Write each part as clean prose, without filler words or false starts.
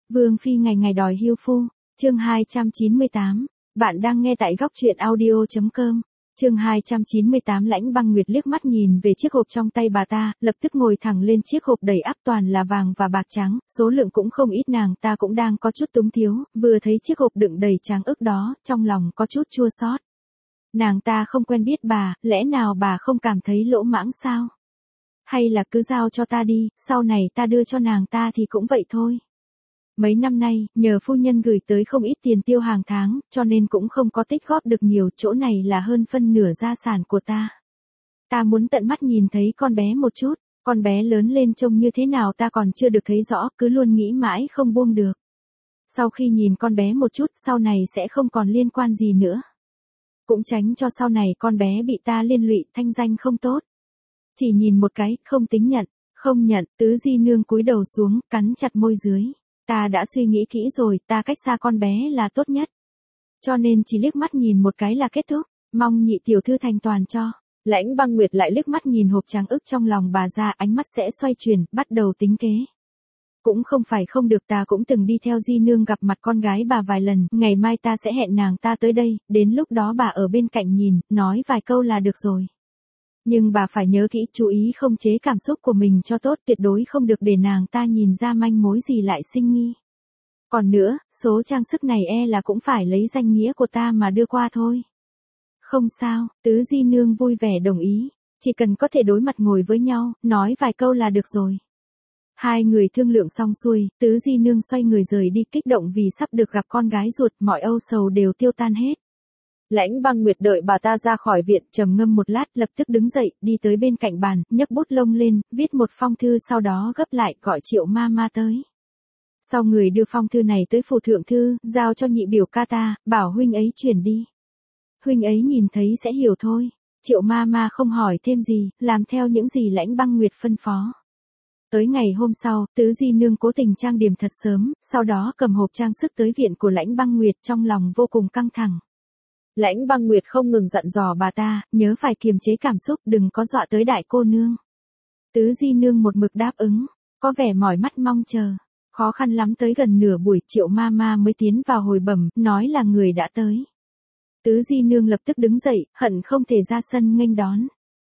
Vương phi ngày ngày đòi hưu phu, chương 298, bạn đang nghe tại góc truyện audio.com. Chương 298 Lãnh Băng Nguyệt liếc mắt nhìn về chiếc hộp trong tay bà ta, lập tức ngồi thẳng lên chiếc hộp đầy ắp toàn là vàng và bạc trắng, số lượng cũng không ít, nàng ta cũng đang có chút túng thiếu, vừa thấy chiếc hộp đựng đầy tráng ức đó, trong lòng có chút chua xót. Nàng ta không quen biết bà, lẽ nào bà không cảm thấy lỗ mãng sao? Hay là cứ giao cho ta đi, sau này ta đưa cho nàng ta thì cũng vậy thôi. Mấy năm nay, nhờ phu nhân gửi tới không ít tiền tiêu hàng tháng, cho nên cũng không có tích góp được nhiều, chỗ này là hơn phân nửa gia sản của ta. Ta muốn tận mắt nhìn thấy con bé một chút, con bé lớn lên trông như thế nào ta còn chưa được thấy rõ, cứ luôn nghĩ mãi không buông được. Sau khi nhìn con bé một chút, sau này sẽ không còn liên quan gì nữa. Cũng tránh cho sau này con bé bị ta liên lụy, thanh danh không tốt. Chỉ nhìn một cái, không tính nhận, không nhận, Tứ Di Nương cúi đầu xuống, cắn chặt môi dưới. Ta đã suy nghĩ kỹ rồi, ta cách xa con bé là tốt nhất. Cho nên chỉ liếc mắt nhìn một cái là kết thúc, mong nhị tiểu thư thành toàn cho. Lãnh Băng Nguyệt lại liếc mắt nhìn hộp tráng ức trong lòng bà ra, ánh mắt sẽ xoay chuyển, bắt đầu tính kế. Cũng không phải không được, ta cũng từng đi theo Di Nương gặp mặt con gái bà vài lần, ngày mai ta sẽ hẹn nàng ta tới đây, đến lúc đó bà ở bên cạnh nhìn, nói vài câu là được rồi. Nhưng bà phải nhớ kỹ, chú ý không chế cảm xúc của mình cho tốt, tuyệt đối không được để nàng ta nhìn ra manh mối gì lại sinh nghi. Còn nữa, số trang sức này là cũng phải lấy danh nghĩa của ta mà đưa qua thôi. Không sao, Tứ Di Nương vui vẻ đồng ý, chỉ cần có thể đối mặt ngồi với nhau, nói vài câu là được rồi. Hai người thương lượng xong xuôi, Tứ Di Nương xoay người rời đi, kích động vì sắp được gặp con gái ruột, mọi âu sầu đều tiêu tan hết. Lãnh Băng Nguyệt đợi bà ta ra khỏi viện, trầm ngâm một lát, lập tức đứng dậy, đi tới bên cạnh bàn, nhấc bút lông lên, viết một phong thư, sau đó gấp lại, gọi Triệu ma ma tới. Sau người đưa phong thư này tới phủ thượng thư, giao cho nhị biểu ca ta, bảo huynh ấy chuyển đi. Huynh ấy nhìn thấy sẽ hiểu thôi. Triệu ma ma không hỏi thêm gì, làm theo những gì Lãnh Băng Nguyệt phân phó. Tới ngày hôm sau, Tứ Di Nương cố tình trang điểm thật sớm, sau đó cầm hộp trang sức tới viện của Lãnh Băng Nguyệt, trong lòng vô cùng căng thẳng. Lãnh Băng Nguyệt không ngừng dặn dò bà ta, nhớ phải kiềm chế cảm xúc, đừng có dọa tới đại cô nương. Tứ Di Nương một mực đáp ứng, có vẻ mỏi mắt mong chờ. Khó khăn lắm tới gần nửa buổi, Triệu ma ma mới tiến vào hồi bẩm, nói là người đã tới. Tứ Di Nương lập tức đứng dậy, hận không thể ra sân nghênh đón.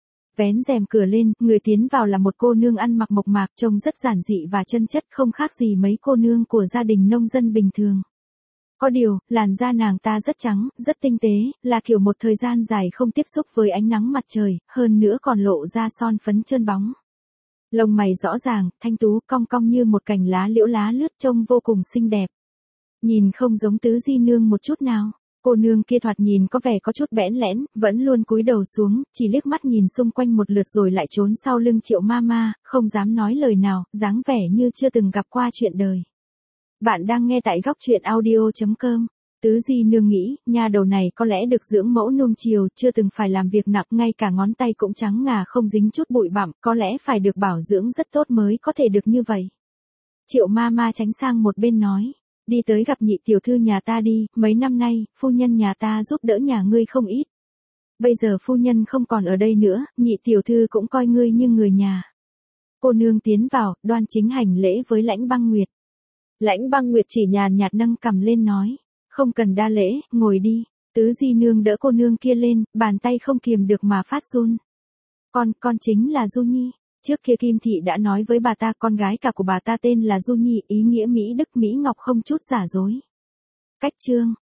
Vén rèm cửa lên, người tiến vào là một cô nương ăn mặc mộc mạc, trông rất giản dị và chân chất, không khác gì mấy cô nương của gia đình nông dân bình thường. Có điều, làn da nàng ta rất trắng, rất tinh tế, là kiểu một thời gian dài không tiếp xúc với ánh nắng mặt trời, hơn nữa còn lộ ra son phấn trơn bóng. Lông mày rõ ràng, thanh tú, cong cong như một cành lá liễu lá lướt, trông vô cùng xinh đẹp. Nhìn không giống Tứ Di Nương một chút nào. Cô nương kia thoạt nhìn có vẻ có chút bẽn lẽn, vẫn luôn cúi đầu xuống, chỉ liếc mắt nhìn xung quanh một lượt rồi lại trốn sau lưng Triệu ma ma, không dám nói lời nào, dáng vẻ như chưa từng gặp qua chuyện đời. Bạn đang nghe tại góc truyện audio.com. Tứ Di Nương nghĩ, nha đầu này có lẽ được dưỡng mẫu nuông chiều, chưa từng phải làm việc nặng, ngay cả ngón tay cũng trắng ngà không dính chút bụi bặm, có lẽ phải được bảo dưỡng rất tốt mới có thể được như vậy. Triệu ma ma tránh sang một bên nói, đi tới gặp nhị tiểu thư nhà ta đi, mấy năm nay, phu nhân nhà ta giúp đỡ nhà ngươi không ít. Bây giờ phu nhân không còn ở đây nữa, nhị tiểu thư cũng coi ngươi như người nhà. Cô nương tiến vào, đoan chính hành lễ với Lãnh Băng Nguyệt. Lãnh Băng Nguyệt chỉ nhàn nhạt nâng cằm lên nói, không cần đa lễ, ngồi đi. Tứ Di Nương đỡ cô nương kia lên, bàn tay không kiềm được mà phát run. Con chính là Du Nhi. Trước kia Kim Thị đã nói với bà ta, con gái cả của bà ta tên là Du Nhi, ý nghĩa Mỹ Đức Mỹ Ngọc, không chút giả dối. Cách chương,